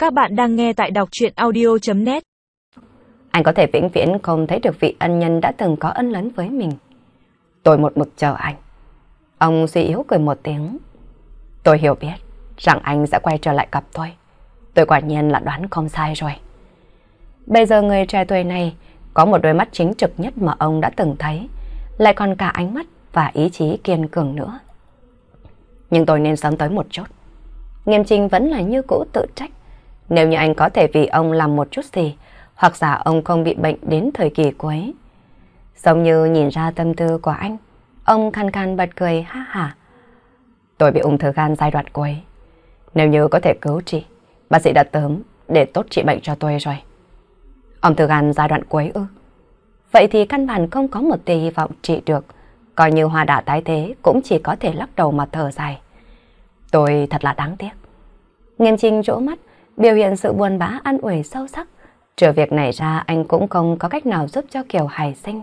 Các bạn đang nghe tại đọc truyện audio.net. Anh có thể vĩnh viễn không thấy được vị ân nhân đã từng có ân lớn với mình. Tôi một mực chờ anh. Ông suy yếu cười một tiếng. Tôi hiểu biết rằng anh sẽ quay trở lại gặp tôi. Tôi quả nhiên là đoán không sai rồi. Bây giờ người trẻ tuổi này có một đôi mắt chính trực nhất mà ông đã từng thấy, lại còn cả ánh mắt và ý chí kiên cường nữa. Nhưng tôi nên sớm tới một chút. Nghiêm Trinh vẫn là như cũ tự trách. Nếu như anh có thể vì ông làm một chút gì, hoặc giả ông không bị bệnh đến thời kỳ cuối. Giống như nhìn ra tâm tư của anh, ông khàn khàn bật cười ha hả. Tôi bị ung thư gan giai đoạn cuối. Nếu như có thể cứu trị, bác sĩ đã tớm để tốt trị bệnh cho tôi rồi. Ung thư gan giai đoạn cuối ư? Vậy thì căn bản không có một tia hy vọng trị được. Coi như hoa đà tái thế cũng chỉ có thể lắc đầu mà thở dài. Tôi thật là đáng tiếc. Nghiêm Trinh trỗ mắt, biểu hiện sự buồn bã an ủi sâu sắc. Trừ việc này ra anh cũng không có cách nào giúp cho Kiều Hải Sinh.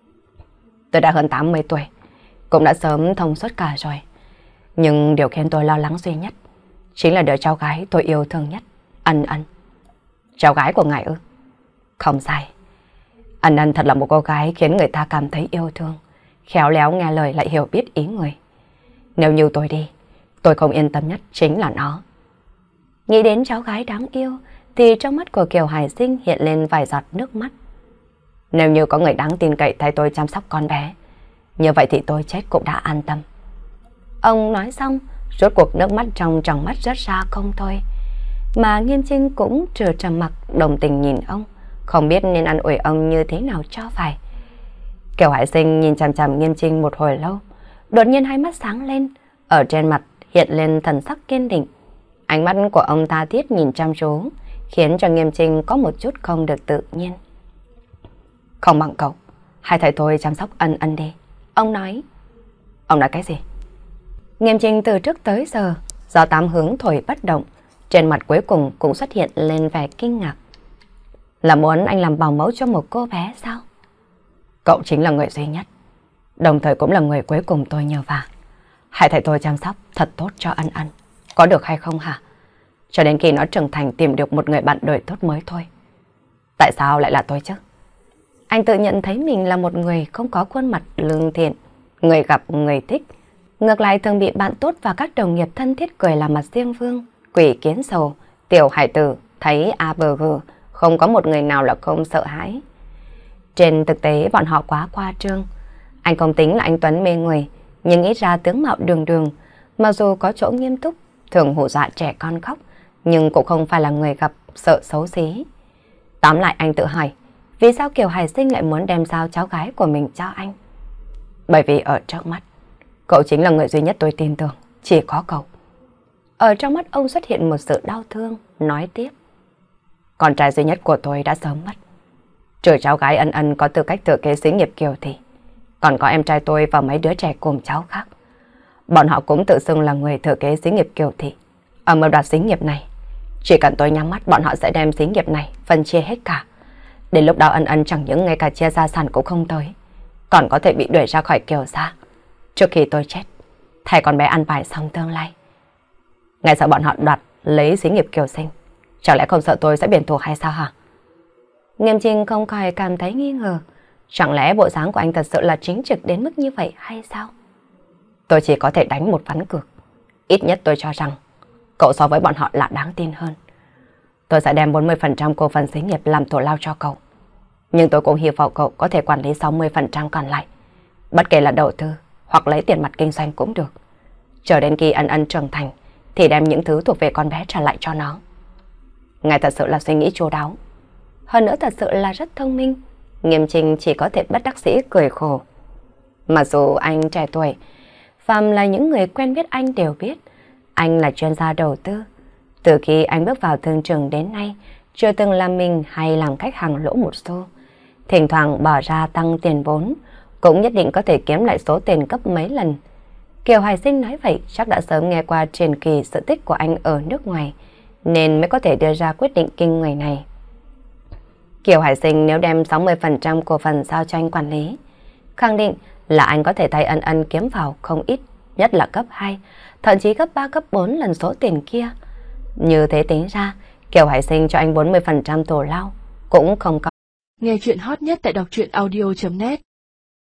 Tôi đã hơn 80 tuổi, cũng đã sớm thông suốt cả rồi. Nhưng điều khiến tôi lo lắng duy nhất chính là đứa cháu gái tôi yêu thương nhất, Ân Ân. Cháu gái của ngài ư? Không sai. Ân Ân thật là một cô gái khiến người ta cảm thấy yêu thương, khéo léo nghe lời lại hiểu biết ý người. Nếu như tôi đi, tôi không yên tâm nhất chính là nó. Nghĩ đến cháu gái đáng yêu thì trong mắt của Kiều Hải Sinh hiện lên vài giọt nước mắt. Nếu như có người đáng tin cậy thay tôi chăm sóc con bé, như vậy thì tôi chết cũng đã an tâm. Ông nói xong, rốt cuộc nước mắt trong tròng mắt rớt ra không thôi. Mà Nghiêm Trinh cũng trầm mặc đồng tình nhìn ông, không biết nên an ủi ông như thế nào cho phải. Kiều Hải Sinh nhìn chằm chằm Nghiêm Trinh một hồi lâu, đột nhiên hai mắt sáng lên, ở trên mặt hiện lên thần sắc kiên định. Ánh mắt của ông tha thiết nhìn chăm chú, khiến cho Nghiêm Trinh có một chút không được tự nhiên. Không bằng cậu, hai thầy tôi chăm sóc Ân Ân đi. Ông nói. Ông nói cái gì? Nghiêm Trinh từ trước tới giờ, do tám hướng thổi bất động, trên mặt cuối cùng cũng xuất hiện lên vẻ kinh ngạc. Là muốn anh làm bảo mẫu cho một cô bé sao? Cậu chính là người duy nhất, đồng thời cũng là người cuối cùng tôi nhờ vả. Hãy thầy tôi chăm sóc thật tốt cho Ân Ân, có được hay không hả? Cho đến khi nó trưởng thành tìm được một người bạn đời tốt mới thôi. Tại sao lại là tôi chứ? Anh tự nhận thấy mình là một người không có khuôn mặt lương thiện, người gặp người thích. Ngược lại thường bị bạn tốt và các đồng nghiệp thân thiết cười làm mặt Diêm Vương, Quỷ Kiến Sầu, Tiểu Hải Tử, thấy ABG, không có một người nào là không sợ hãi. Trên thực tế bọn họ quá khoa trương. Anh không tính là anh Tuấn mê người, nhưng ít ra tướng mạo đường đường, mặc dù có chỗ nghiêm túc, thường hù dọa trẻ con khóc, nhưng cũng không phải là người gặp sợ xấu xí. Tóm lại anh tự hỏi, vì sao Kiều Hải Sinh lại muốn đem giao cháu gái của mình cho anh? Bởi vì ở trước mắt, cậu chính là người duy nhất tôi tin tưởng, chỉ có cậu. Ở trong mắt ông xuất hiện một sự đau thương, nói tiếp. Con trai duy nhất của tôi đã sớm mất. Trừ cháu gái Ân Ân có tư cách thừa kế xí nghiệp Kiều Thị, còn có em trai tôi và mấy đứa trẻ cùng cháu khác. Bọn họ cũng tự xưng là người thừa kế xí nghiệp Kiều Thị. Ở mưu đoạt xí nghiệp này, chỉ cần tôi nhắm mắt bọn họ sẽ đem xí nghiệp này phân chia hết cả. Đến lúc đó Ân Ân chẳng những ngay cả chia gia sản cũng không tới, còn có thể bị đuổi ra khỏi Kiều gia. Trước khi tôi chết, thay con bé ăn bài xong tương lai. Ngay sợ bọn họ đoạt lấy xí nghiệp Kiều Sinh, chẳng lẽ không sợ tôi sẽ biển thù hay sao hả? Nghiêm Trinh không khỏi cảm thấy nghi ngờ. Chẳng lẽ bộ dáng của anh thật sự là chính trực đến mức như vậy hay sao? Tôi chỉ có thể đánh một ván cược. Ít nhất tôi cho rằng cậu so với bọn họ là đáng tin hơn. Tôi sẽ đem 40% cổ phần xí nghiệp làm thù lao cho cậu. Nhưng tôi cũng hy vọng cậu có thể quản lý 60% còn lại. Bất kể là đầu tư hoặc lấy tiền mặt kinh doanh cũng được. Chờ đến khi Ân Ân trưởng thành thì đem những thứ thuộc về con bé trả lại cho nó. Ngài thật sự là suy nghĩ chu đáo. Hơn nữa thật sự là rất thông minh. Nghiêm Trinh chỉ có thể bất đắc dĩ cười khổ. Mặc dù anh trẻ tuổi, phàm là những người quen biết anh đều biết anh là chuyên gia đầu tư. Từ khi anh bước vào thương trường đến nay, chưa từng làm mình hay làm khách hàng lỗ một xu. Thỉnh thoảng bỏ ra tăng tiền vốn, cũng nhất định có thể kiếm lại số tiền gấp mấy lần. Kiều Hải Sinh nói vậy chắc đã sớm nghe qua truyền kỳ sự tích của anh ở nước ngoài, nên mới có thể đưa ra quyết định kinh người này. Kiều Hải Sinh nếu đem 60% cổ phần giao cho anh quản lý, khẳng định là anh có thể thay Ân Ân kiếm vào không ít, nhất là gấp 2, thậm chí gấp 3, gấp 4 lần số tiền kia. Như thế tính ra, Kiều Hải Sinh cho anh 40% thù lao cũng không có. Nghe chuyện hot nhất tại đọc truyện audio.net